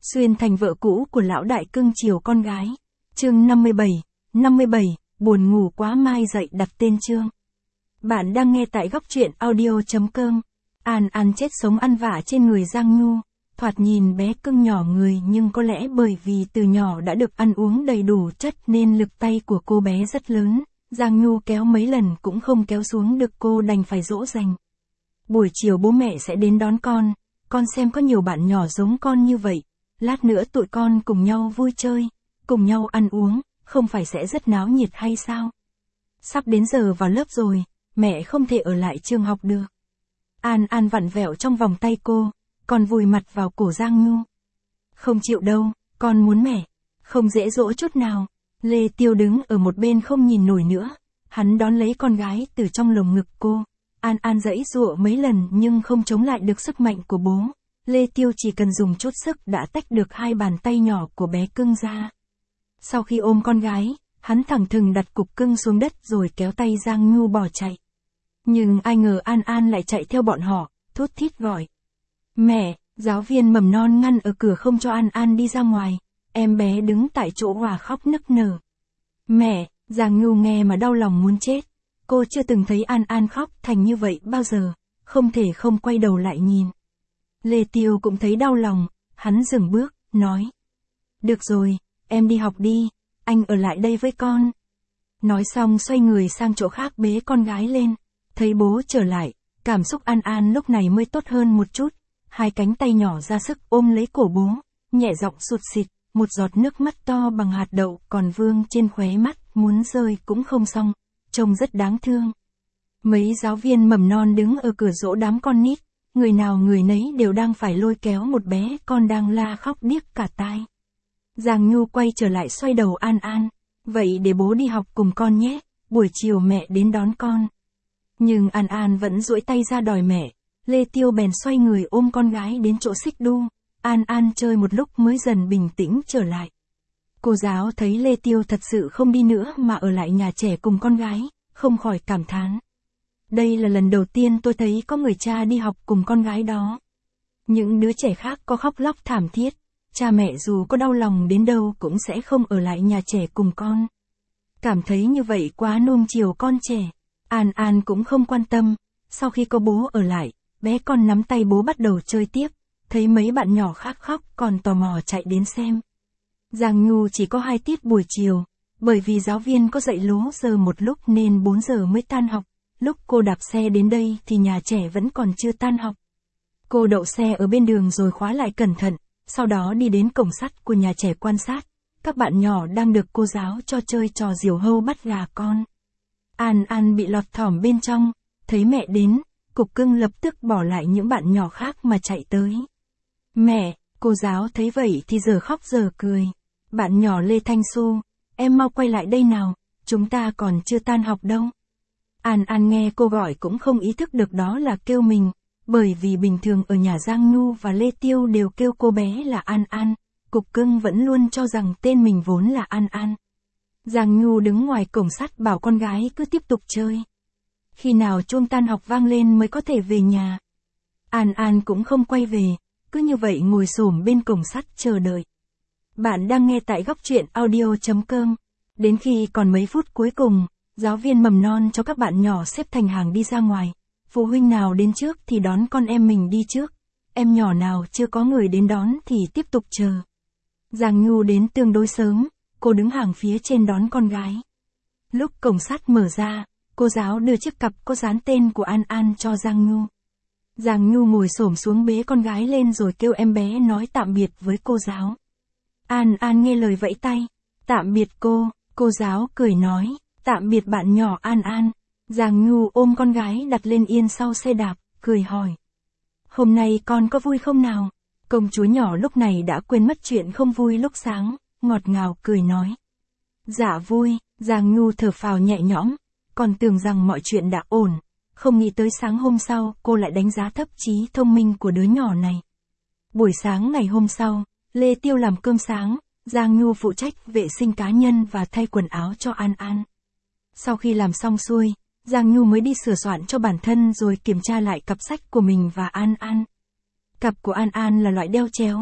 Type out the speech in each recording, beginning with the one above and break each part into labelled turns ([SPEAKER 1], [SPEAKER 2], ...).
[SPEAKER 1] Xuyên thành vợ cũ của lão đại cưng chiều con gái. Chương 57, buồn ngủ quá mai dậy đặt tên chương. Bạn đang nghe tại góc truyện audio.com. An chết sống ăn vạ trên người Giang Nhu, thoạt nhìn bé cưng nhỏ người nhưng có lẽ bởi vì từ nhỏ đã được ăn uống đầy đủ chất nên lực tay của cô bé rất lớn, Giang Nhu kéo mấy lần cũng không kéo xuống được, cô đành phải dỗ dành. Buổi chiều bố mẹ sẽ đến đón con xem có nhiều bạn nhỏ giống con như vậy, lát nữa tụi con cùng nhau vui chơi, cùng nhau ăn uống, không phải sẽ rất náo nhiệt hay sao? Sắp đến giờ vào lớp rồi, mẹ không thể ở lại trường học được. An vặn vẹo trong vòng tay cô, còn vùi mặt vào cổ Giang Nhu. Không chịu đâu, con muốn mẹ, không dễ dỗ chút nào. Lê Tiêu đứng ở một bên không nhìn nổi nữa, hắn đón lấy con gái từ trong lồng ngực cô. An giãy giụa mấy lần nhưng không chống lại được sức mạnh của bố. Lê Tiêu chỉ cần dùng chút sức đã tách được hai bàn tay nhỏ của bé cưng ra. Sau khi ôm con gái, hắn thẳng thừng đặt cục cưng xuống đất rồi kéo tay Giang Nhu bỏ chạy. Nhưng ai ngờ An lại chạy theo bọn họ, thút thít gọi. Mẹ, giáo viên mầm non ngăn ở cửa không cho An đi ra ngoài, em bé đứng tại chỗ hòa khóc nức nở. Mẹ, Giang Nhu nghe mà đau lòng muốn chết. Cô chưa từng thấy An khóc thành như vậy bao giờ, không thể không quay đầu lại nhìn. Lê Tiêu cũng thấy đau lòng, hắn dừng bước, nói. Được rồi, em đi học đi, anh ở lại đây với con. Nói xong xoay người sang chỗ khác bế con gái lên, thấy bố trở lại, cảm xúc An lúc này mới tốt hơn một chút, hai cánh tay nhỏ ra sức ôm lấy cổ bố, nhẹ giọng sụt sịt, một giọt nước mắt to bằng hạt đậu còn vương trên khóe mắt, muốn rơi cũng không xong, trông rất đáng thương. Mấy giáo viên mầm non đứng ở cửa dỗ đám con nít, người nào người nấy đều đang phải lôi kéo một bé con đang la khóc điếc cả tai. Giang Nhu quay trở lại xoay đầu An, vậy để bố đi học cùng con nhé, buổi chiều mẹ đến đón con. Nhưng An vẫn duỗi tay ra đòi mẹ, Lê Tiêu bèn xoay người ôm con gái đến chỗ xích đu, An chơi một lúc mới dần bình tĩnh trở lại. Cô giáo thấy Lê Tiêu thật sự không đi nữa mà ở lại nhà trẻ cùng con gái, không khỏi cảm thán. Đây là lần đầu tiên tôi thấy có người cha đi học cùng con gái đó. Những đứa trẻ khác có khóc lóc thảm thiết, cha mẹ dù có đau lòng đến đâu cũng sẽ không ở lại nhà trẻ cùng con. Cảm thấy như vậy quá nuông chiều con trẻ. An cũng không quan tâm, sau khi có bố ở lại, bé con nắm tay bố bắt đầu chơi tiếp, thấy mấy bạn nhỏ khác khóc còn tò mò chạy đến xem. Giang Nhu chỉ có 2 tiết buổi chiều, bởi vì giáo viên có dạy lố giờ một lúc nên 4 giờ mới tan học. Lúc cô đạp xe đến đây thì nhà trẻ vẫn còn chưa tan học. Cô đậu xe ở bên đường rồi khóa lại cẩn thận, sau đó đi đến cổng sắt của nhà trẻ quan sát. Các bạn nhỏ đang được cô giáo cho chơi trò diều hâu bắt gà con. An bị lọt thỏm bên trong, thấy mẹ đến, cục cưng lập tức bỏ lại những bạn nhỏ khác mà chạy tới. Mẹ, cô giáo thấy vậy thì giờ khóc giờ cười. Bạn nhỏ Lê Thanh Xu, em mau quay lại đây nào, chúng ta còn chưa tan học đâu. An nghe cô gọi cũng không ý thức được đó là kêu mình, bởi vì bình thường ở nhà Giang Nhu và Lê Tiêu đều kêu cô bé là An, cục cưng vẫn luôn cho rằng tên mình vốn là An. Giang Nhu đứng ngoài cổng sắt bảo con gái cứ tiếp tục chơi. Khi nào chuông tan học vang lên mới có thể về nhà. An cũng không quay về, cứ như vậy ngồi xổm bên cổng sắt chờ đợi. Bạn đang nghe tại góc truyện audio.com. Đến khi còn mấy phút cuối cùng, giáo viên mầm non cho các bạn nhỏ xếp thành hàng đi ra ngoài. Phụ huynh nào đến trước thì đón con em mình đi trước. Em nhỏ nào chưa có người đến đón thì tiếp tục chờ. Giang Nhu đến tương đối sớm, cô đứng hàng phía trên đón con gái. Lúc cổng sắt mở ra, cô giáo đưa chiếc cặp có dán tên của An cho Giang Nhu. Giang Nhu ngồi xổm xuống bế con gái lên rồi kêu em bé nói tạm biệt với cô giáo. An nghe lời vẫy tay. Tạm biệt cô giáo cười nói. Tạm biệt bạn nhỏ An. Giang Nhu ôm con gái đặt lên yên sau xe đạp, cười hỏi. Hôm nay con có vui không nào? Công chúa nhỏ lúc này đã quên mất chuyện không vui lúc sáng, ngọt ngào cười nói. Dạ vui, Giang Nhu thở phào nhẹ nhõm, còn tưởng rằng mọi chuyện đã ổn, không nghĩ tới sáng hôm sau cô lại đánh giá thấp trí thông minh của đứa nhỏ này. Buổi sáng ngày hôm sau, Lê Tiêu làm cơm sáng, Giang Nhu phụ trách vệ sinh cá nhân và thay quần áo cho An. Sau khi làm xong xuôi, Giang Nhu mới đi sửa soạn cho bản thân rồi kiểm tra lại cặp sách của mình và An. Cặp của An là loại đeo chéo,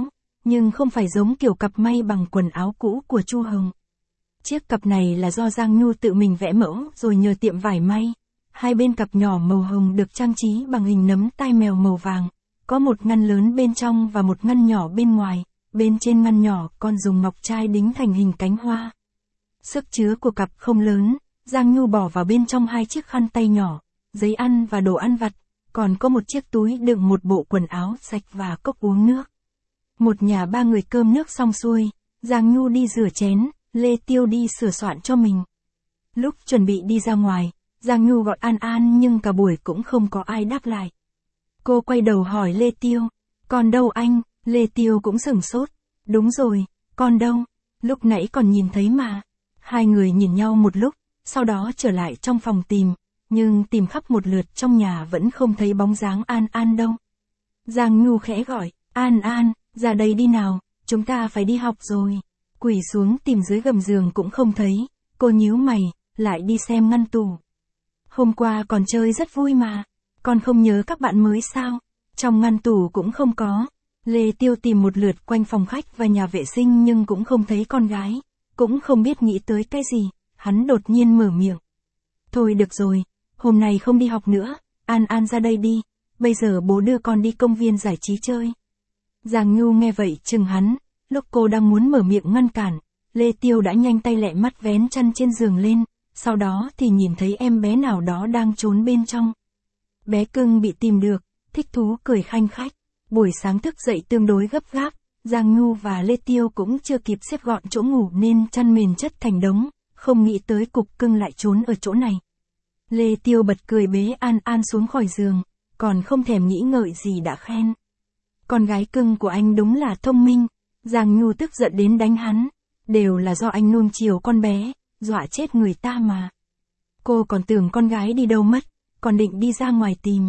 [SPEAKER 1] nhưng không phải giống kiểu cặp may bằng quần áo cũ của Chu Hồng. Chiếc cặp này là do Giang Nhu tự mình vẽ mẫu rồi nhờ tiệm vải may. Hai bên cặp nhỏ màu hồng được trang trí bằng hình nấm tai mèo màu vàng, có một ngăn lớn bên trong và một ngăn nhỏ bên ngoài, bên trên ngăn nhỏ còn dùng ngọc trai đính thành hình cánh hoa. Sức chứa của cặp không lớn, Giang Nhu bỏ vào bên trong 2 chiếc khăn tay nhỏ, giấy ăn và đồ ăn vặt, còn có một chiếc túi đựng một bộ quần áo sạch và cốc uống nước. Một nhà 3 người cơm nước xong xuôi, Giang Nhu đi rửa chén, Lê Tiêu đi sửa soạn cho mình. Lúc chuẩn bị đi ra ngoài, Giang Nhu gọi An An nhưng cả buổi cũng không có ai đáp lại. Cô quay đầu hỏi Lê Tiêu, con đâu anh? Lê Tiêu cũng sửng sốt. Đúng rồi, con đâu? Lúc nãy còn nhìn thấy mà. Hai người nhìn nhau một lúc, sau đó trở lại trong phòng tìm, nhưng tìm khắp một lượt trong nhà vẫn không thấy bóng dáng An An đâu. Giang Nhu khẽ gọi, An An, ra đây đi nào, chúng ta phải đi học rồi. Quỳ xuống tìm dưới gầm giường cũng không thấy, cô nhíu mày, lại đi xem ngăn tủ. Hôm qua còn chơi rất vui mà, con không nhớ các bạn mới sao? Trong ngăn tủ cũng không có. Lê Tiêu tìm một lượt quanh phòng khách và nhà vệ sinh nhưng cũng không thấy con gái, cũng không biết nghĩ tới cái gì, hắn đột nhiên mở miệng. Thôi được rồi, hôm nay không đi học nữa, An An ra đây đi, bây giờ bố đưa con đi công viên giải trí chơi. Giang Nhu nghe vậy chừng hắn, lúc cô đang muốn mở miệng ngăn cản, Lê Tiêu đã nhanh tay lẹ mắt vén chăn trên giường lên, sau đó thì nhìn thấy em bé nào đó đang trốn bên trong. Bé cưng bị tìm được, thích thú cười khanh khách. Buổi sáng thức dậy tương đối gấp gáp, Giang Nhu và Lê Tiêu cũng chưa kịp xếp gọn chỗ ngủ nên chăn mền chất thành đống, không nghĩ tới cục cưng lại trốn ở chỗ này. Lê Tiêu bật cười bế An An xuống khỏi giường, còn không thèm nghĩ ngợi gì đã khen. Con gái cưng của anh đúng là thông minh. Giang Nhu tức giận đến đánh hắn, đều là do anh nuông chiều con bé, dọa chết người ta mà. Cô còn tưởng con gái đi đâu mất, còn định đi ra ngoài tìm.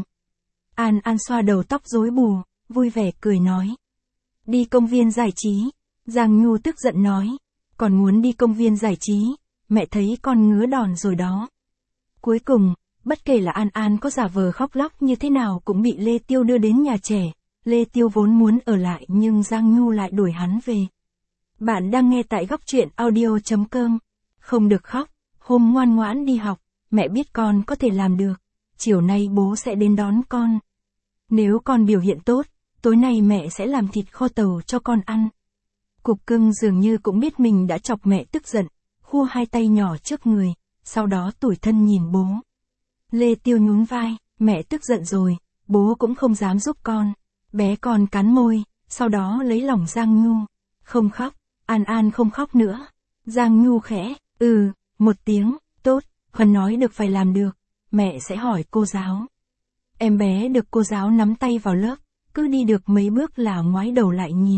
[SPEAKER 1] An An xoa đầu tóc rối bù, vui vẻ cười nói. Đi công viên giải trí. Giang Nhu tức giận nói. Còn muốn đi công viên giải trí, mẹ thấy con ngứa đòn rồi đó. Cuối cùng, bất kể là An An có giả vờ khóc lóc như thế nào cũng bị Lê Tiêu đưa đến nhà trẻ. Lê Tiêu vốn muốn ở lại nhưng Giang Nhu lại đuổi hắn về. Bạn đang nghe tại góc truyện audio.com. Không được khóc, hôm ngoan ngoãn đi học, mẹ biết con có thể làm được. Chiều nay bố sẽ đến đón con. Nếu con biểu hiện tốt, tối nay mẹ sẽ làm thịt kho tàu cho con ăn. Cục cưng dường như cũng biết mình đã chọc mẹ tức giận, khua 2 tay nhỏ trước người, sau đó tủi thân nhìn bố. Lê Tiêu nhún vai, mẹ tức giận rồi, bố cũng không dám giúp con. Bé con cắn môi, sau đó lấy lòng Giang Nhu. Không khóc, An An không khóc nữa. Giang Nhu khẽ, một tiếng, tốt, Huân nói được phải làm được, mẹ sẽ hỏi cô giáo. Em bé được cô giáo nắm tay vào lớp, cứ đi được mấy bước là ngoái đầu lại nhìn.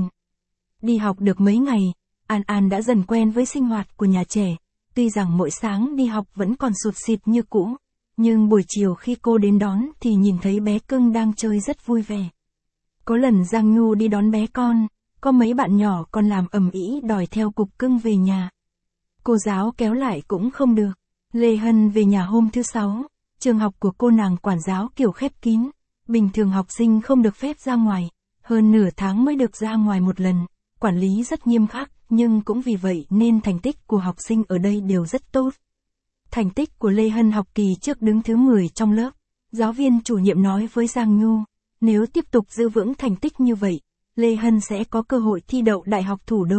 [SPEAKER 1] Đi học được mấy ngày, An An đã dần quen với sinh hoạt của nhà trẻ, tuy rằng mỗi sáng đi học vẫn còn sụt sịt như cũ, nhưng buổi chiều khi cô đến đón thì nhìn thấy bé cưng đang chơi rất vui vẻ. Có lần Giang Nhu đi đón bé con, có mấy bạn nhỏ còn làm ầm ĩ đòi theo cục cưng về nhà. Cô giáo kéo lại cũng không được. Lê Hân về nhà hôm thứ 6, trường học của cô nàng quản giáo kiểu khép kín, bình thường học sinh không được phép ra ngoài, hơn nửa tháng mới được ra ngoài một lần, quản lý rất nghiêm khắc, nhưng cũng vì vậy nên thành tích của học sinh ở đây đều rất tốt. Thành tích của Lê Hân học kỳ trước đứng thứ 10 trong lớp, giáo viên chủ nhiệm nói với Giang Nhu, nếu tiếp tục giữ vững thành tích như vậy, Lê Hân sẽ có cơ hội thi đậu Đại học Thủ đô.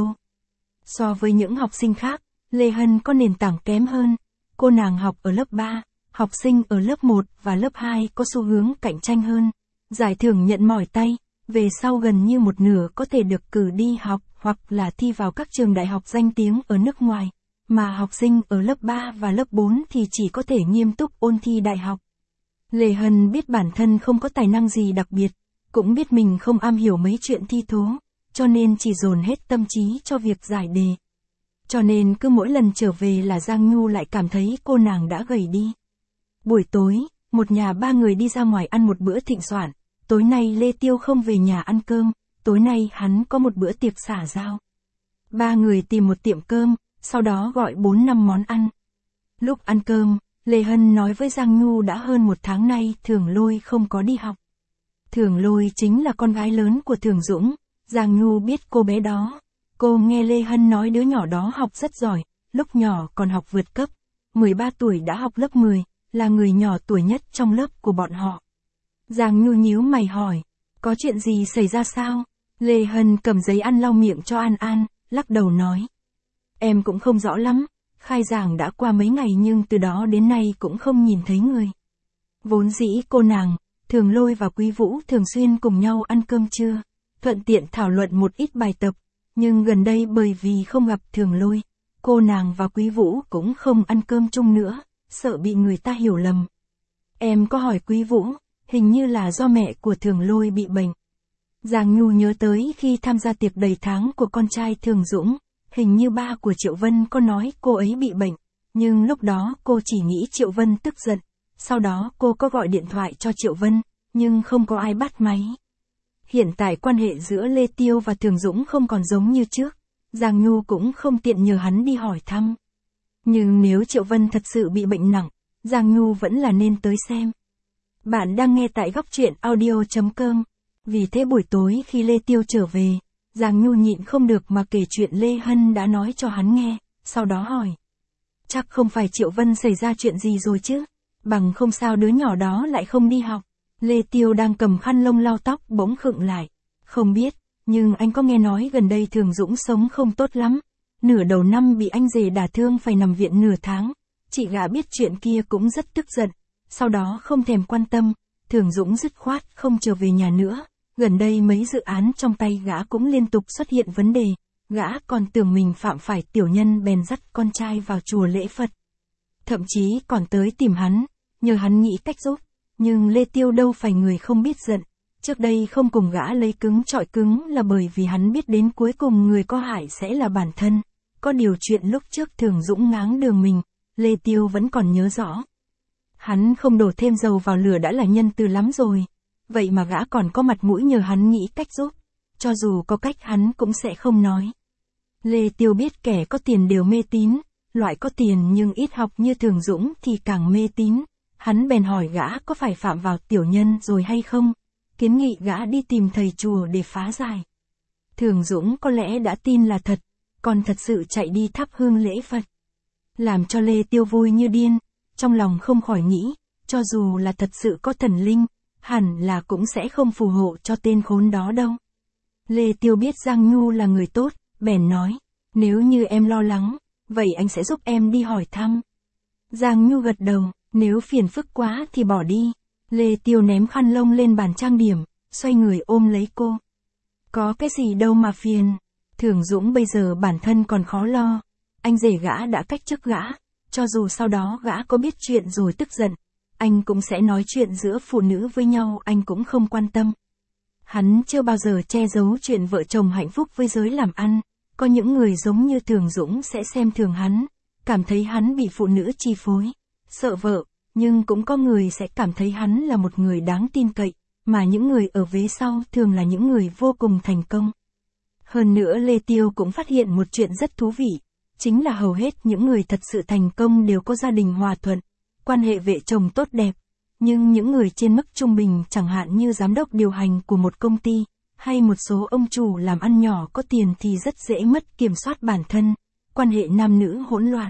[SPEAKER 1] So với những học sinh khác, Lê Hân có nền tảng kém hơn. Cô nàng học ở lớp 3, học sinh ở lớp 1 và lớp 2 có xu hướng cạnh tranh hơn. Giải thưởng nhận mỏi tay, về sau gần như một nửa có thể được cử đi học hoặc là thi vào các trường đại học danh tiếng ở nước ngoài, mà học sinh ở lớp 3 và lớp 4 thì chỉ có thể nghiêm túc ôn thi đại học. Lê Hân biết bản thân không có tài năng gì đặc biệt, cũng biết mình không am hiểu mấy chuyện thi thố, cho nên chỉ dồn hết tâm trí cho việc giải đề. Cho nên cứ mỗi lần trở về là Giang Nhu lại cảm thấy cô nàng đã gầy đi. Buổi tối, một nhà 3 người đi ra ngoài ăn một bữa thịnh soạn. Tối nay Lê Tiêu không về nhà ăn cơm, tối nay hắn có một bữa tiệc xã giao. 3 người tìm một tiệm cơm, sau đó gọi 4-5 món ăn. Lúc ăn cơm, Lê Hân nói với Giang Nhu đã hơn 1 tháng nay Thường Lôi không có đi học. Thường Lôi chính là con gái lớn của Thường Dũng, Giang Nhu biết cô bé đó. Cô nghe Lê Hân nói đứa nhỏ đó học rất giỏi, lúc nhỏ còn học vượt cấp. 13 tuổi đã học lớp 10, là người nhỏ tuổi nhất trong lớp của bọn họ. Giang Nhu nhíu mày hỏi, có chuyện gì xảy ra sao? Lê Hân cầm giấy ăn lau miệng cho An An, lắc đầu nói. Em cũng không rõ lắm, khai giảng đã qua mấy ngày nhưng từ đó đến nay cũng không nhìn thấy người. Vốn dĩ cô nàng, Thường Lôi và Quý Vũ thường xuyên cùng nhau ăn cơm trưa, thuận tiện thảo luận một ít bài tập, nhưng gần đây bởi vì không gặp Thường Lôi, cô nàng và Quý Vũ cũng không ăn cơm chung nữa, sợ bị người ta hiểu lầm. Em có hỏi Quý Vũ, hình như là do mẹ của Thường Lôi bị bệnh. Giang Nhu nhớ tới khi tham gia tiệc đầy tháng của con trai Thường Dũng, hình như ba của Triệu Vân có nói cô ấy bị bệnh, nhưng lúc đó cô chỉ nghĩ Triệu Vân tức giận, sau đó cô có gọi điện thoại cho Triệu Vân, nhưng không có ai bắt máy. Hiện tại quan hệ giữa Lê Tiêu và Thường Dũng không còn giống như trước, Giang Nhu cũng không tiện nhờ hắn đi hỏi thăm. Nhưng nếu Triệu Vân thật sự bị bệnh nặng, Giang Nhu vẫn là nên tới xem. Bạn đang nghe tại góc truyện audio.com. Vì thế buổi tối khi Lê Tiêu trở về, Giang Nhu nhịn không được mà kể chuyện Lê Hân đã nói cho hắn nghe, sau đó hỏi. Chắc không phải Triệu Vân xảy ra chuyện gì rồi chứ, bằng không sao đứa nhỏ đó lại không đi học. Lê Tiêu đang cầm khăn lông lau tóc bỗng khựng lại. Không biết, nhưng anh có nghe nói gần đây Thường Dũng sống không tốt lắm. Nửa đầu năm bị anh rể đả thương phải nằm viện nửa tháng. Chị gã biết chuyện kia cũng rất tức giận. Sau đó không thèm quan tâm, Thường Dũng dứt khoát không trở về nhà nữa. Gần đây mấy dự án trong tay gã cũng liên tục xuất hiện vấn đề. Gã còn tưởng mình phạm phải tiểu nhân bèn dắt con trai vào chùa lễ Phật. Thậm chí còn tới tìm hắn, nhờ hắn nghĩ cách giúp. Nhưng Lê Tiêu đâu phải người không biết giận. Trước đây không cùng gã lấy cứng chọi cứng là bởi vì hắn biết đến cuối cùng người có hại sẽ là bản thân. Có điều chuyện lúc trước Thường Dũng ngáng đường mình, Lê Tiêu vẫn còn nhớ rõ. Hắn không đổ thêm dầu vào lửa đã là nhân từ lắm rồi. Vậy mà gã còn có mặt mũi nhờ hắn nghĩ cách giúp. Cho dù có cách hắn cũng sẽ không nói. Lê Tiêu biết kẻ có tiền đều mê tín. Loại có tiền nhưng ít học như Thường Dũng thì càng mê tín. Hắn bèn hỏi gã có phải phạm vào tiểu nhân rồi hay không, kiến nghị gã đi tìm thầy chùa để phá giải. Thường Dũng có lẽ đã tin là thật, còn thật sự chạy đi thắp hương lễ Phật. Làm cho Lê Tiêu vui như điên, trong lòng không khỏi nghĩ, cho dù là thật sự có thần linh, hẳn là cũng sẽ không phù hộ cho tên khốn đó đâu. Lê Tiêu biết Giang Nhu là người tốt, bèn nói, nếu như em lo lắng, vậy anh sẽ giúp em đi hỏi thăm. Giang Nhu gật đầu. Nếu phiền phức quá thì bỏ đi. Lê Tiêu ném khăn lông lên bàn trang điểm, xoay người ôm lấy cô. Có cái gì đâu mà phiền. Thường Dũng bây giờ bản thân còn khó lo. Anh rể gã đã cách chức gã. Cho dù sau đó gã có biết chuyện rồi tức giận, anh cũng sẽ nói chuyện giữa phụ nữ với nhau anh cũng không quan tâm. Hắn chưa bao giờ che giấu chuyện vợ chồng hạnh phúc với giới làm ăn. Có những người giống như Thường Dũng sẽ xem thường hắn, cảm thấy hắn bị phụ nữ chi phối, sợ vợ, nhưng cũng có người sẽ cảm thấy hắn là một người đáng tin cậy, mà những người ở vế sau thường là những người vô cùng thành công. Hơn nữa Lê Tiêu cũng phát hiện một chuyện rất thú vị, chính là hầu hết những người thật sự thành công đều có gia đình hòa thuận, quan hệ vợ chồng tốt đẹp, nhưng những người trên mức trung bình chẳng hạn như giám đốc điều hành của một công ty, hay một số ông chủ làm ăn nhỏ có tiền thì rất dễ mất kiểm soát bản thân, quan hệ nam nữ hỗn loạn.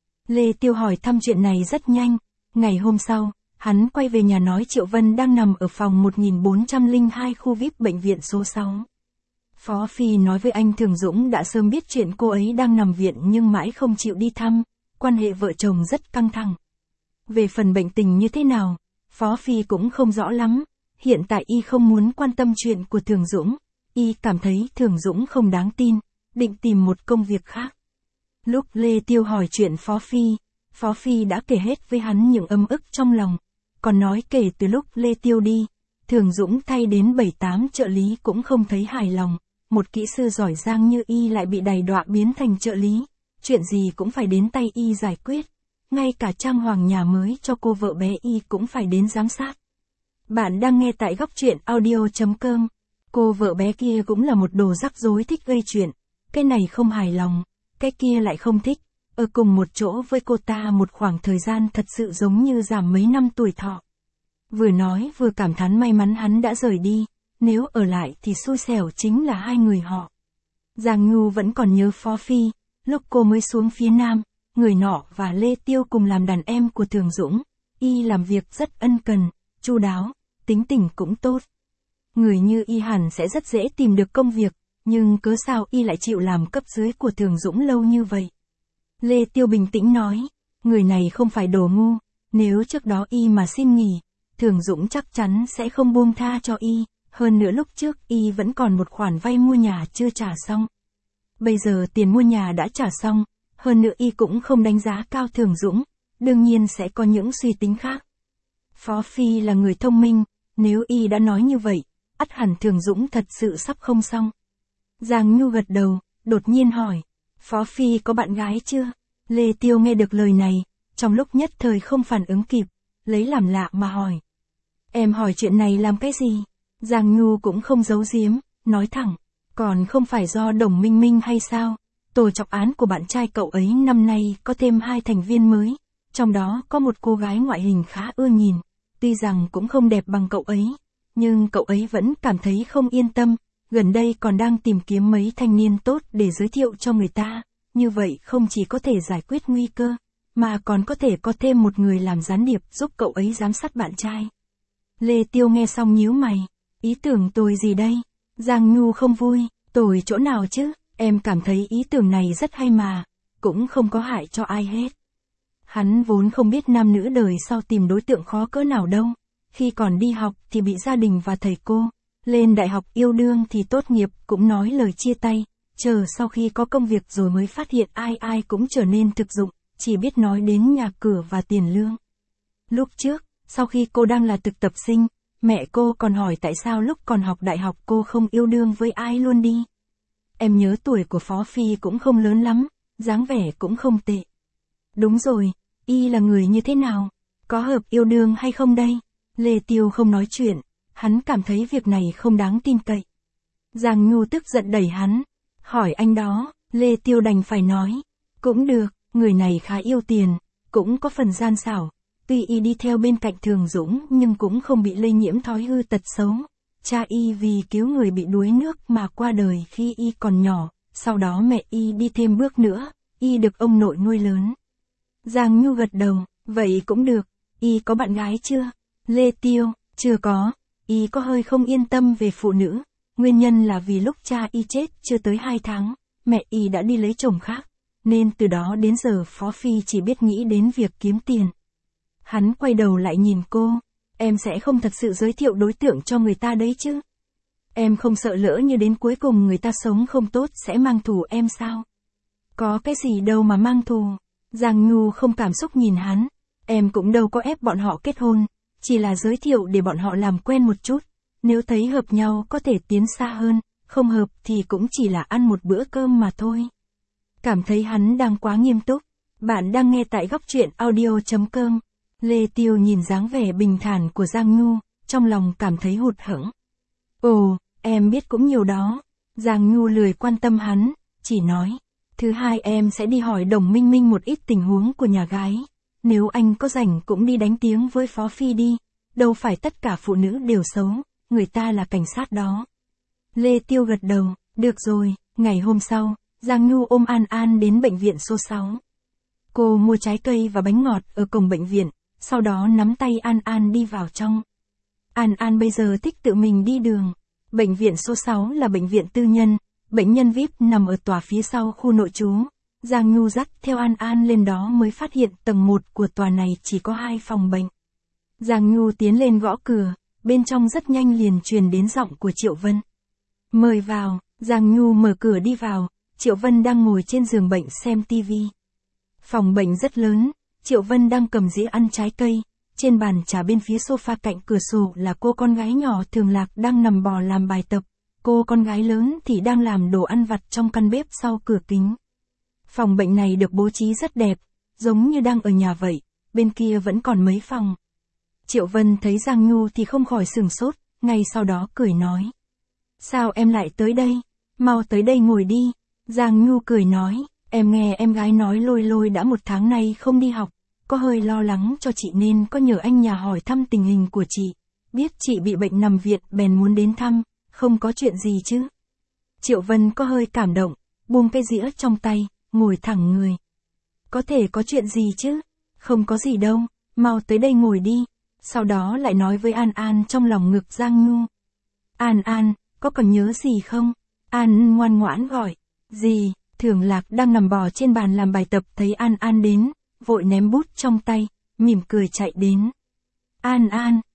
[SPEAKER 1] Lê Tiêu hỏi thăm chuyện này rất nhanh. Ngày hôm sau, hắn quay về nhà nói Triệu Vân đang nằm ở phòng 1402 khu VIP bệnh viện số 6. Phó Phi nói với anh Thường Dũng đã sớm biết chuyện cô ấy đang nằm viện nhưng mãi không chịu đi thăm, quan hệ vợ chồng rất căng thẳng. Về phần bệnh tình như thế nào, Phó Phi cũng không rõ lắm, hiện tại y không muốn quan tâm chuyện của Thường Dũng, y cảm thấy Thường Dũng không đáng tin, định tìm một công việc khác. Lúc Lê Tiêu hỏi chuyện Phó Phi đã kể hết với hắn những âm ức trong lòng, còn nói kể từ lúc Lê Tiêu đi, Thường Dũng thay đến 7-8 trợ lý cũng không thấy hài lòng, một kỹ sư giỏi giang như y lại bị đày đọa biến thành trợ lý, chuyện gì cũng phải đến tay y giải quyết, ngay cả trang hoàng nhà mới cho cô vợ bé y cũng phải đến giám sát. Bạn đang nghe tại góc truyện audio.com, cô vợ bé kia cũng là một đồ rắc rối thích gây chuyện, cái này không hài lòng, cái kia lại không thích. Ở cùng một chỗ với cô ta một khoảng thời gian thật sự giống như giảm mấy năm tuổi thọ. Vừa nói vừa cảm thán may mắn hắn đã rời đi, nếu ở lại thì xui xẻo chính là hai người họ. Giang Nhu vẫn còn nhớ Phó Phi, lúc cô mới xuống phía Nam, người nọ và Lê Tiêu cùng làm đàn em của Thường Dũng, y làm việc rất ân cần, chu đáo, tính tình cũng tốt. Người như y hẳn sẽ rất dễ tìm được công việc, nhưng cớ sao y lại chịu làm cấp dưới của Thường Dũng lâu như vậy? Lê Tiêu bình tĩnh nói, người này không phải đồ ngu, nếu trước đó y mà xin nghỉ, Thường Dũng chắc chắn sẽ không buông tha cho y, hơn nữa lúc trước y vẫn còn một khoản vay mua nhà chưa trả xong. Bây giờ tiền mua nhà đã trả xong, hơn nữa y cũng không đánh giá cao Thường Dũng, đương nhiên sẽ có những suy tính khác. Phó Phi là người thông minh, nếu y đã nói như vậy, ắt hẳn Thường Dũng thật sự sắp không xong. Giang Nhu gật đầu, đột nhiên hỏi, Phó Phi có bạn gái chưa? Lê Tiêu nghe được lời này, trong lúc nhất thời không phản ứng kịp, lấy làm lạ mà hỏi. Em hỏi chuyện này làm cái gì? Giang Nhu cũng không giấu giếm, nói thẳng, còn không phải do Đồng Minh Minh hay sao? Tổ trọng án của bạn trai cậu ấy năm nay có thêm 2 thành viên mới, trong đó có một cô gái ngoại hình khá ưa nhìn, tuy rằng cũng không đẹp bằng cậu ấy, nhưng cậu ấy vẫn cảm thấy không yên tâm, gần đây còn đang tìm kiếm mấy thanh niên tốt để giới thiệu cho người ta, như vậy không chỉ có thể giải quyết nguy cơ, mà còn có thể có thêm một người làm gián điệp giúp cậu ấy giám sát bạn trai. Lê Tiêu nghe xong nhíu mày, ý tưởng tồi gì đây? Giang Nhu không vui, tồi chỗ nào chứ, em cảm thấy ý tưởng này rất hay mà, cũng không có hại cho ai hết. Hắn vốn không biết nam nữ đời sau tìm đối tượng khó cỡ nào đâu, khi còn đi học thì bị gia đình và thầy cô, lên đại học yêu đương thì tốt nghiệp cũng nói lời chia tay, chờ sau khi có công việc rồi mới phát hiện ai ai cũng trở nên thực dụng, chỉ biết nói đến nhà cửa và tiền lương. Lúc trước, sau khi cô đang là thực tập sinh, mẹ cô còn hỏi tại sao lúc còn học đại học cô không yêu đương với ai luôn đi. Em nhớ tuổi của Phó Phi cũng không lớn lắm, dáng vẻ cũng không tệ. Đúng rồi, y là người như thế nào? Có hợp yêu đương hay không đây? Lê Tiêu không nói chuyện, hắn cảm thấy việc này không đáng tin cậy. Giang Nhu tức giận đẩy hắn, hỏi anh đó, Lê Tiêu đành phải nói, cũng được, người này khá yêu tiền, cũng có phần gian xảo, tuy y đi theo bên cạnh Thường Dũng nhưng cũng không bị lây nhiễm thói hư tật xấu. Cha y vì cứu người bị đuối nước mà qua đời khi y còn nhỏ, sau đó mẹ y đi thêm bước nữa, y được ông nội nuôi lớn. Giang Nhu gật đầu, vậy cũng được, y có bạn gái chưa? Lê Tiêu, chưa có, y có hơi không yên tâm về phụ nữ, nguyên nhân là vì lúc cha y chết chưa tới 2 tháng, mẹ y đã đi lấy chồng khác, nên từ đó đến giờ Phó Phi chỉ biết nghĩ đến việc kiếm tiền. Hắn quay đầu lại nhìn cô, em sẽ không thật sự giới thiệu đối tượng cho người ta đấy chứ? Em không sợ lỡ như đến cuối cùng người ta sống không tốt sẽ mang thù em sao? Có cái gì đâu mà mang thù. Giang Nhu không cảm xúc nhìn hắn, em cũng đâu có ép bọn họ kết hôn, chỉ là giới thiệu để bọn họ làm quen một chút, nếu thấy hợp nhau có thể tiến xa hơn, không hợp thì cũng chỉ là ăn một bữa cơm mà thôi. Cảm thấy hắn đang quá nghiêm túc, bạn đang nghe tại góc truyện audio.com. Lê Tiêu nhìn dáng vẻ bình thản của Giang Nhu, trong lòng cảm thấy hụt hẫng. Ồ, em biết cũng nhiều đó. Giang Nhu lười quan tâm hắn, chỉ nói. Thứ hai em sẽ đi hỏi Đồng Minh Minh một ít tình huống của nhà gái. Nếu anh có rảnh cũng đi đánh tiếng với Phó Phi đi. Đâu phải tất cả phụ nữ đều xấu, người ta là cảnh sát đó. Lê Tiêu gật đầu, được rồi. Ngày hôm sau, Giang Nhu ôm An An đến bệnh viện số 6. Cô mua trái cây và bánh ngọt ở cổng bệnh viện, sau đó nắm tay An An đi vào trong. An An bây giờ thích tự mình đi đường. Bệnh viện số 6 là bệnh viện tư nhân, bệnh nhân VIP nằm ở tòa phía sau khu nội trú. Giang Nhu dắt theo An An lên đó mới phát hiện tầng 1 của tòa này chỉ có 2 phòng bệnh. Giang Nhu tiến lên gõ cửa, bên trong rất nhanh liền truyền đến giọng của Triệu Vân. Mời vào. Giang Nhu mở cửa đi vào, Triệu Vân đang ngồi trên giường bệnh xem TV. Phòng bệnh rất lớn, Triệu Vân đang cầm dĩa ăn trái cây, trên bàn trà bên phía sofa cạnh cửa sổ là cô con gái nhỏ Thường Lạc đang nằm bò làm bài tập, cô con gái lớn thì đang làm đồ ăn vặt trong căn bếp sau cửa kính. Phòng bệnh này được bố trí rất đẹp, giống như đang ở nhà vậy, bên kia vẫn còn mấy phòng. Triệu Vân thấy Giang Nhu thì không khỏi sửng sốt, ngay sau đó cười nói. Sao em lại tới đây? Mau tới đây ngồi đi. Giang Nhu cười nói, em nghe em gái nói Lôi Lôi đã 1 tháng nay không đi học, có hơi lo lắng cho chị nên có nhờ anh nhà hỏi thăm tình hình của chị. Biết chị bị bệnh nằm viện bèn muốn đến thăm, không có chuyện gì chứ. Triệu Vân có hơi cảm động, buông cái dĩa trong tay, ngồi thẳng người. Có thể có chuyện gì chứ? Không có gì đâu, mau tới đây ngồi đi. Sau đó lại nói với An An trong lòng ngực Giang Nhu. An An, có còn nhớ gì không? An ngoan ngoãn gọi. Gì? Thường Lạc đang nằm bò trên bàn làm bài tập thấy An An đến, vội ném bút trong tay, mỉm cười chạy đến. An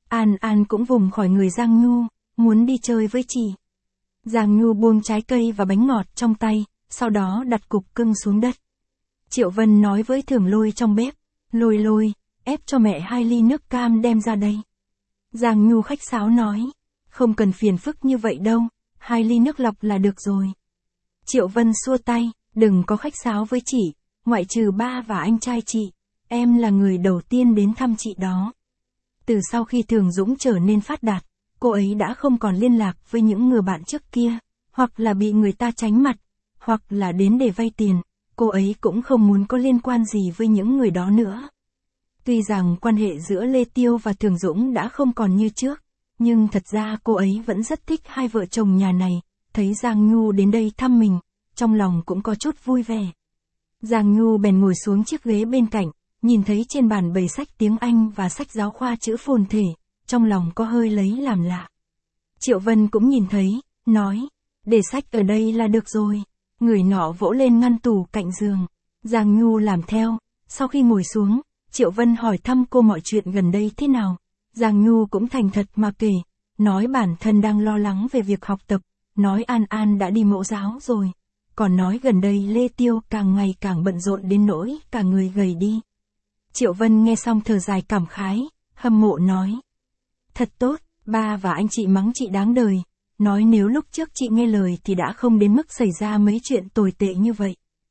[SPEAKER 1] An cũng vùng khỏi người Giang Nhu, muốn đi chơi với chị. Giang Nhu buông trái cây và bánh ngọt trong tay, sau đó đặt cục cưng xuống đất. Triệu Vân nói với Thường Lôi trong bếp, Lôi, ép cho mẹ 2 ly nước cam đem ra đây. Giang Nhu khách sáo nói, không cần phiền phức như vậy đâu, 2 ly nước lọc là được rồi. Triệu Vân xua tay, đừng có khách sáo với chị, ngoại trừ ba và anh trai chị, em là người đầu tiên đến thăm chị đó. Từ sau khi Thường Dũng trở nên phát đạt, cô ấy đã không còn liên lạc với những người bạn trước kia, hoặc là bị người ta tránh mặt, hoặc là đến để vay tiền, cô ấy cũng không muốn có liên quan gì với những người đó nữa. Tuy rằng quan hệ giữa Lê Tiêu và Thường Dũng đã không còn như trước, nhưng thật ra cô ấy vẫn rất thích hai vợ chồng nhà này, thấy Giang Nhu đến đây thăm mình, trong lòng cũng có chút vui vẻ. Giang Nhu bèn ngồi xuống chiếc ghế bên cạnh, nhìn thấy trên bàn bày sách tiếng Anh và sách giáo khoa chữ phồn thể, trong lòng có hơi lấy làm lạ. Triệu Vân cũng nhìn thấy, nói, để sách ở đây là được rồi. Người nọ vỗ lên ngăn tủ cạnh giường. Giang Nhu làm theo, sau khi ngồi xuống, Triệu Vân hỏi thăm cô mọi chuyện gần đây thế nào. Giang Nhu cũng thành thật mà kể, nói bản thân đang lo lắng về việc học tập, nói An An đã đi mẫu giáo rồi, còn nói gần đây Lê Tiêu càng ngày càng bận rộn đến nỗi cả người gầy đi. Triệu Vân nghe xong thở dài cảm khái, hâm mộ nói. Thật tốt, ba và anh chị mắng chị đáng đời, nói nếu lúc trước chị nghe lời thì đã không đến mức xảy ra mấy chuyện tồi tệ như vậy.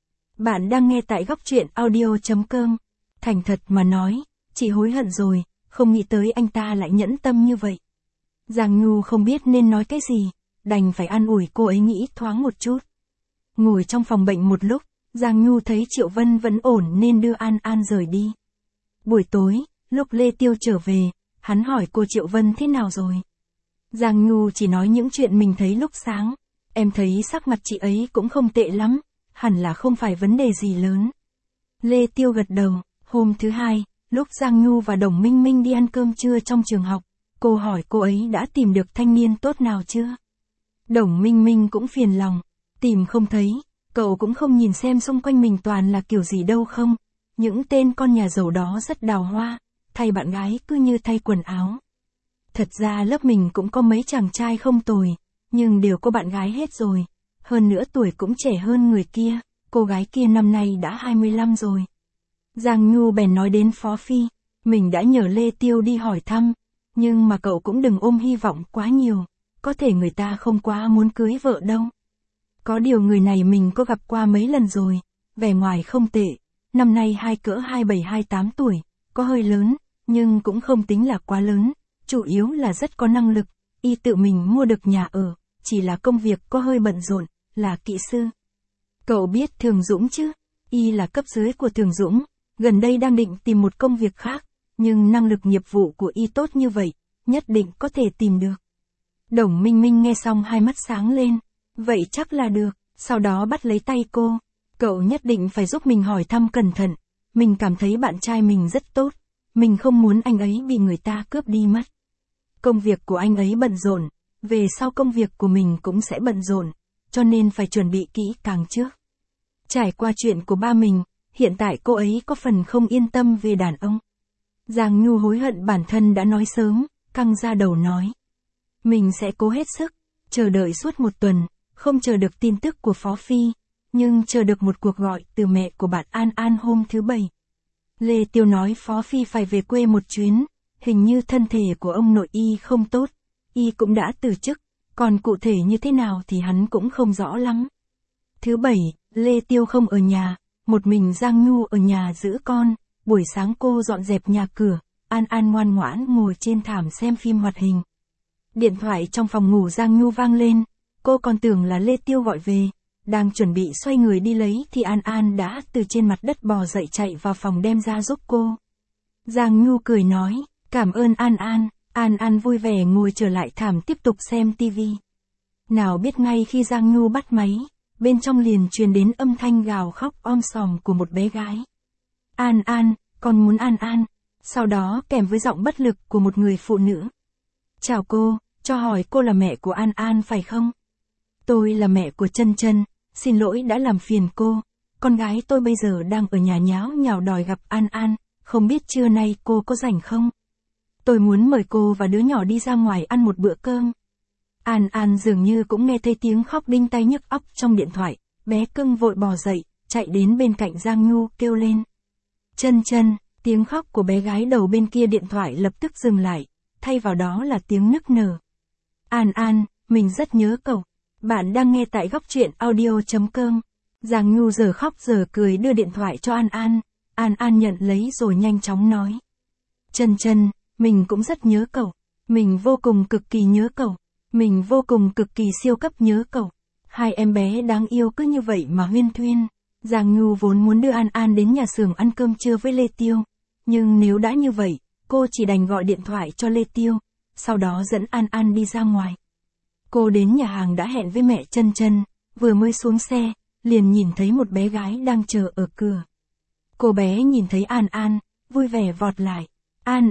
[SPEAKER 1] Bạn đang nghe tại góc truyện audio.com. Thành thật mà nói, chị hối hận rồi, không nghĩ tới anh ta lại nhẫn tâm như vậy. Giang Nhu không biết nên nói cái gì, đành phải an ủi cô ấy nghĩ thoáng một chút. Ngồi trong phòng bệnh một lúc, Giang Nhu thấy Triệu Vân vẫn ổn nên đưa An An rời đi. Buổi tối, lúc Lê Tiêu trở về, hắn hỏi cô Triệu Vân thế nào rồi. Giang Nhu chỉ nói những chuyện mình thấy lúc sáng, em thấy sắc mặt chị ấy cũng không tệ lắm, hẳn là không phải vấn đề gì lớn. Lê Tiêu gật đầu, hôm thứ hai, lúc Giang Nhu và Đồng Minh Minh đi ăn cơm trưa trong trường học, cô hỏi cô ấy đã tìm được thanh niên tốt nào chưa. Đồng Minh Minh cũng phiền lòng, tìm không thấy, cậu cũng không nhìn xem xung quanh mình toàn là kiểu gì đâu không, những tên con nhà giàu đó rất đào hoa, thay bạn gái cứ như thay quần áo. Thật ra lớp mình cũng có mấy chàng trai không tồi, nhưng đều có bạn gái hết rồi, hơn nữa tuổi cũng trẻ hơn người kia, cô gái kia năm nay đã 25 rồi. Giang Nhu bèn nói đến Phó Phi, mình đã nhờ Lê Tiêu đi hỏi thăm, nhưng mà cậu cũng đừng ôm hy vọng quá nhiều, có thể người ta không quá muốn cưới vợ đâu. Có điều người này mình có gặp qua mấy lần rồi, vẻ ngoài không tệ, năm nay cỡ 27-28 tuổi, có hơi lớn, nhưng cũng không tính là quá lớn, chủ yếu là rất có năng lực, y tự mình mua được nhà ở, chỉ là công việc có hơi bận rộn, là kỹ sư. Cậu biết Thường Dũng chứ, y là cấp dưới của Thường Dũng, gần đây đang định tìm một công việc khác, nhưng năng lực nghiệp vụ của y tốt như vậy, nhất định có thể tìm được. Đồng Minh Minh nghe xong hai mắt sáng lên, vậy chắc là được, sau đó bắt lấy tay cô, cậu nhất định phải giúp mình hỏi thăm cẩn thận, mình cảm thấy bạn trai mình rất tốt, mình không muốn anh ấy bị người ta cướp đi mất. Công việc của anh ấy bận rộn, về sau công việc của mình cũng sẽ bận rộn, cho nên phải chuẩn bị kỹ càng trước. Trải qua chuyện của ba mình, hiện tại cô ấy có phần không yên tâm về đàn ông. Giang Nhu hối hận bản thân đã nói sớm, căng ra đầu nói. Mình sẽ cố hết sức, chờ đợi suốt một tuần, không chờ được tin tức của Phó Phi, nhưng chờ được một cuộc gọi từ mẹ của bạn An An hôm thứ Bảy. Lê Tiêu nói Phó Phi phải về quê một chuyến, hình như thân thể của ông nội y không tốt, y cũng đã từ chức, còn cụ thể như thế nào thì hắn cũng không rõ lắm. Thứ Bảy, Lê Tiêu không ở nhà, một mình Giang Nhu ở nhà giữ con, buổi sáng cô dọn dẹp nhà cửa, An An ngoan ngoãn ngồi trên thảm xem phim hoạt hình. Điện thoại trong phòng ngủ Giang Nhu vang lên, cô còn tưởng là Lê Tiêu gọi về, đang chuẩn bị xoay người đi lấy thì An An đã từ trên mặt đất bò dậy chạy vào phòng đem ra giúp cô. Giang Nhu cười nói, cảm ơn An An, An An vui vẻ ngồi trở lại thảm tiếp tục xem tivi. Nào biết ngay khi Giang Nhu bắt máy, bên trong liền truyền đến âm thanh gào khóc om sòm của một bé gái. An An, con muốn An An. Sau đó kèm với giọng bất lực của một người phụ nữ. Chào cô, cho hỏi cô là mẹ của An An phải không? Tôi là mẹ của Chân Chân, xin lỗi đã làm phiền cô. Con gái tôi bây giờ đang ở nhà nháo nhào đòi gặp An An, không biết trưa nay cô có rảnh không? Tôi muốn mời cô và đứa nhỏ đi ra ngoài ăn một bữa cơm. An An dường như cũng nghe thấy tiếng khóc đinh tai nhức óc trong điện thoại, bé cưng vội bò dậy, chạy đến bên cạnh Giang Nhu kêu lên. Chân Chân, tiếng khóc của bé gái đầu bên kia điện thoại lập tức dừng lại, thay vào đó là tiếng nức nở. An An, mình rất nhớ cậu. Bạn đang nghe tại góc truyện audio.com. Giang Nhu giờ khóc giờ cười đưa điện thoại cho An An. An An nhận lấy rồi nhanh chóng nói. Chân Chân, mình cũng rất nhớ cậu. Mình vô cùng cực kỳ nhớ cậu. Mình vô cùng cực kỳ siêu cấp nhớ cậu. Hai em bé đáng yêu cứ như vậy mà huyên thuyên. Giang Nhu vốn muốn đưa An An đến nhà xưởng ăn cơm trưa với Lê Tiêu. Nhưng nếu đã như vậy, cô chỉ đành gọi điện thoại cho Lê Tiêu, sau đó dẫn An An đi ra ngoài. Cô đến nhà hàng đã hẹn với mẹ Chân Chân, vừa mới xuống xe, liền nhìn thấy một bé gái đang chờ ở cửa. Cô bé nhìn thấy An An, vui vẻ vọt lại. An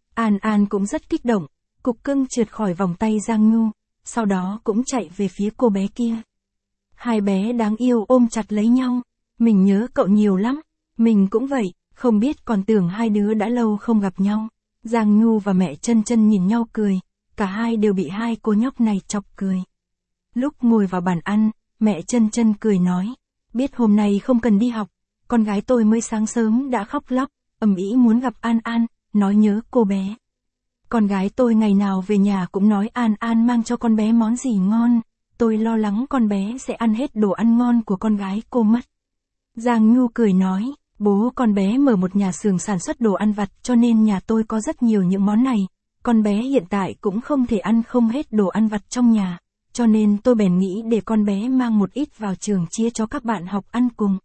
[SPEAKER 1] An cũng rất kích động, cục cưng trượt khỏi vòng tay Giang Nhu, sau đó cũng chạy về phía cô bé kia. Hai bé đáng yêu ôm chặt lấy nhau. Mình nhớ cậu nhiều lắm. Mình cũng vậy, không biết còn tưởng hai đứa đã lâu không gặp nhau. Giang Nhu và mẹ Chân Chân nhìn nhau cười, cả hai đều bị hai cô nhóc này chọc cười. Lúc ngồi vào bàn ăn, mẹ Chân Chân cười nói, biết hôm nay không cần đi học, con gái tôi mới sáng sớm đã khóc lóc, ầm ĩ muốn gặp An An, nói nhớ cô bé. Con gái tôi ngày nào về nhà cũng nói An An mang cho con bé món gì ngon, tôi lo lắng con bé sẽ ăn hết đồ ăn ngon của con gái cô mất. Giang Nhu cười nói, bố con bé mở một nhà xưởng sản xuất đồ ăn vặt cho nên nhà tôi có rất nhiều những món này, con bé hiện tại cũng không thể ăn không hết đồ ăn vặt trong nhà, cho nên tôi bèn nghĩ để con bé mang một ít vào trường chia cho các bạn học ăn cùng.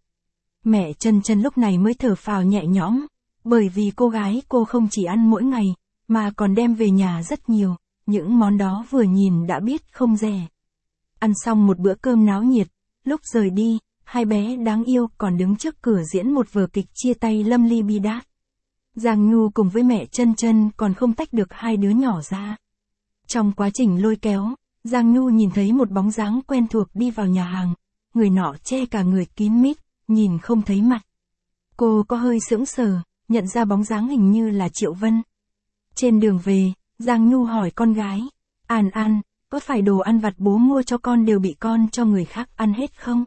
[SPEAKER 1] Mẹ Chân Chân lúc này mới thở phào nhẹ nhõm, bởi vì cô gái cô không chỉ ăn mỗi ngày, mà còn đem về nhà rất nhiều, những món đó vừa nhìn đã biết không rẻ. Ăn xong một bữa cơm náo nhiệt, lúc rời đi, hai bé đáng yêu còn đứng trước cửa diễn một vở kịch chia tay lâm ly bi đát. Giang Nhu cùng với mẹ Chân Chân còn không tách được hai đứa nhỏ ra. Trong quá trình lôi kéo, Giang Nhu nhìn thấy một bóng dáng quen thuộc đi vào nhà hàng, người nọ che cả người kín mít, nhìn không thấy mặt. Cô có hơi sững sờ, nhận ra bóng dáng hình như là Triệu Vân. Trên đường về, Giang Nhu hỏi con gái, An An, có phải đồ ăn vặt bố mua cho con đều bị con cho người khác ăn hết không?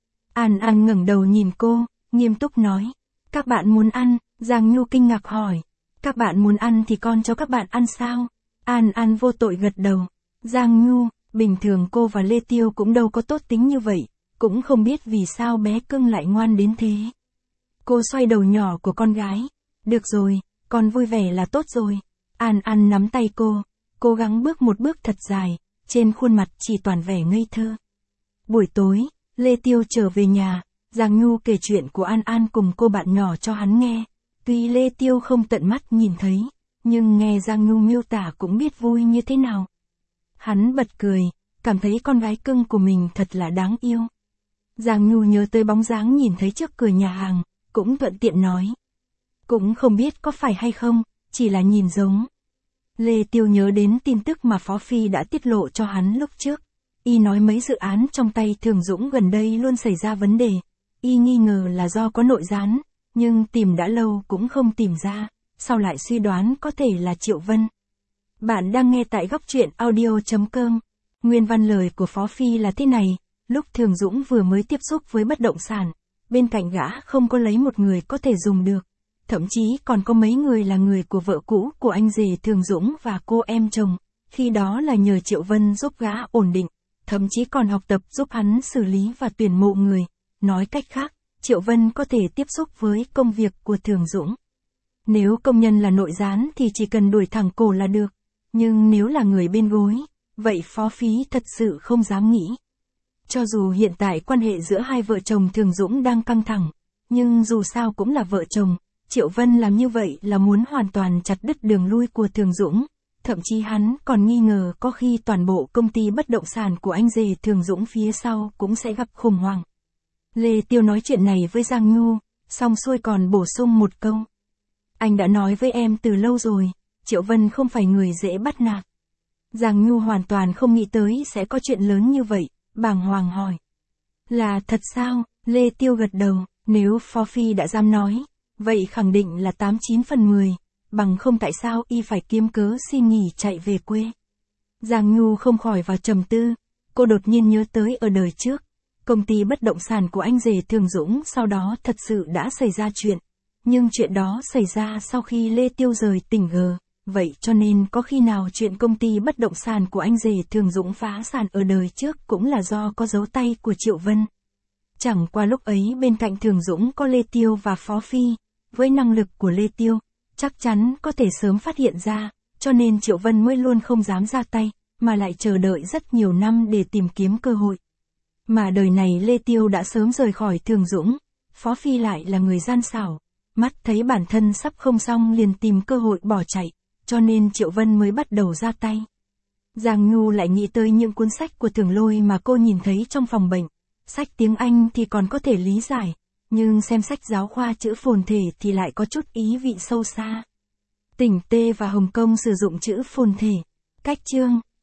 [SPEAKER 1] An An ngẩng đầu nhìn cô, nghiêm túc nói, các bạn muốn ăn. Giang Nhu kinh ngạc hỏi, các bạn muốn ăn thì con cho các bạn ăn sao? An An vô tội gật đầu. Giang Nhu, bình thường cô và Lê Tiêu cũng đâu có tốt tính như vậy, cũng không biết vì sao bé cưng lại ngoan đến thế. Cô xoay đầu nhỏ của con gái, được rồi, con vui vẻ là tốt rồi. An An nắm tay cô, cố gắng bước một bước thật dài, trên khuôn mặt chỉ toàn vẻ ngây thơ. Buổi tối, Lê Tiêu trở về nhà, Giang Nhu kể chuyện của An An cùng cô bạn nhỏ cho hắn nghe. Tuy Lê Tiêu không tận mắt nhìn thấy, nhưng nghe Giang Nhu miêu tả cũng biết vui như thế nào. Hắn bật cười, cảm thấy con gái cưng của mình thật là đáng yêu. Giang Nhu nhớ tới bóng dáng nhìn thấy trước cửa nhà hàng, cũng thuận tiện nói. Cũng không biết có phải hay không, chỉ là nhìn giống. Lê Tiêu nhớ đến tin tức mà Phó Phi đã tiết lộ cho hắn lúc trước. Y nói mấy dự án trong tay Thường Dũng gần đây luôn xảy ra vấn đề. Y nghi ngờ là do có nội gián, nhưng tìm đã lâu cũng không tìm ra, sau lại suy đoán có thể là Triệu Vân. Bạn đang nghe tại góc truyện audio.com. Nguyên văn lời của Phó Phi là thế này, lúc Thường Dũng vừa mới tiếp xúc với bất động sản, bên cạnh gã không có lấy một người có thể dùng được, thậm chí còn có mấy người là người của vợ cũ của anh rể Thường Dũng và cô em chồng, khi đó là nhờ Triệu Vân giúp gã ổn định, thậm chí còn học tập giúp hắn xử lý và tuyển mộ người, nói cách khác, Triệu Vân có thể tiếp xúc với công việc của Thường Dũng. Nếu công nhân là nội gián thì chỉ cần đuổi thẳng cổ là được, nhưng nếu là người bên gối, vậy Phó Phi thật sự không dám nghĩ. Cho dù hiện tại quan hệ giữa hai vợ chồng Thường Dũng đang căng thẳng, nhưng dù sao cũng là vợ chồng, Triệu Vân làm như vậy là muốn hoàn toàn chặt đứt đường lui của Thường Dũng, thậm chí hắn còn nghi ngờ có khi toàn bộ công ty bất động sản của anh rể Thường Dũng phía sau cũng sẽ gặp khủng hoảng. Lê Tiêu nói chuyện này với Giang Nhu, xong xuôi còn bổ sung một câu. Anh đã nói với em từ lâu rồi, Triệu Vân không phải người dễ bắt nạt. Giang Nhu hoàn toàn không nghĩ tới sẽ có chuyện lớn như vậy, bàng hoàng hỏi. Là thật sao? Lê Tiêu gật đầu, nếu Phó Phi đã dám nói, vậy khẳng định là 89 phần 10, bằng không tại sao y phải kiếm cớ xin nghỉ chạy về quê. Giang Nhu không khỏi vào trầm tư, cô đột nhiên nhớ tới ở đời trước, công ty bất động sản của anh rể Thường Dũng sau đó thật sự đã xảy ra chuyện, nhưng chuyện đó xảy ra sau khi Lê Tiêu rời tỉnh G, vậy cho nên có khi nào chuyện công ty bất động sản của anh rể Thường Dũng phá sản ở đời trước cũng là do có dấu tay của Triệu Vân. Chẳng qua lúc ấy bên cạnh Thường Dũng có Lê Tiêu và Phó Phi, với năng lực của Lê Tiêu, chắc chắn có thể sớm phát hiện ra, cho nên Triệu Vân mới luôn không dám ra tay, mà lại chờ đợi rất nhiều năm để tìm kiếm cơ hội. Mà đời này Lê Tiêu đã sớm rời khỏi Thường Dũng, Phó Phi lại là người gian xảo, mắt thấy bản thân sắp không xong liền tìm cơ hội bỏ chạy, cho nên Triệu Vân mới bắt đầu ra tay. Giang Nhu lại nghĩ tới những cuốn sách của Thường Lôi mà cô nhìn thấy trong phòng bệnh, sách tiếng Anh thì còn có thể lý giải, nhưng xem sách giáo khoa chữ phồn thể thì lại có chút ý vị sâu xa. Tỉnh T và Hồng Kông sử dụng chữ phồn thể. Cách chương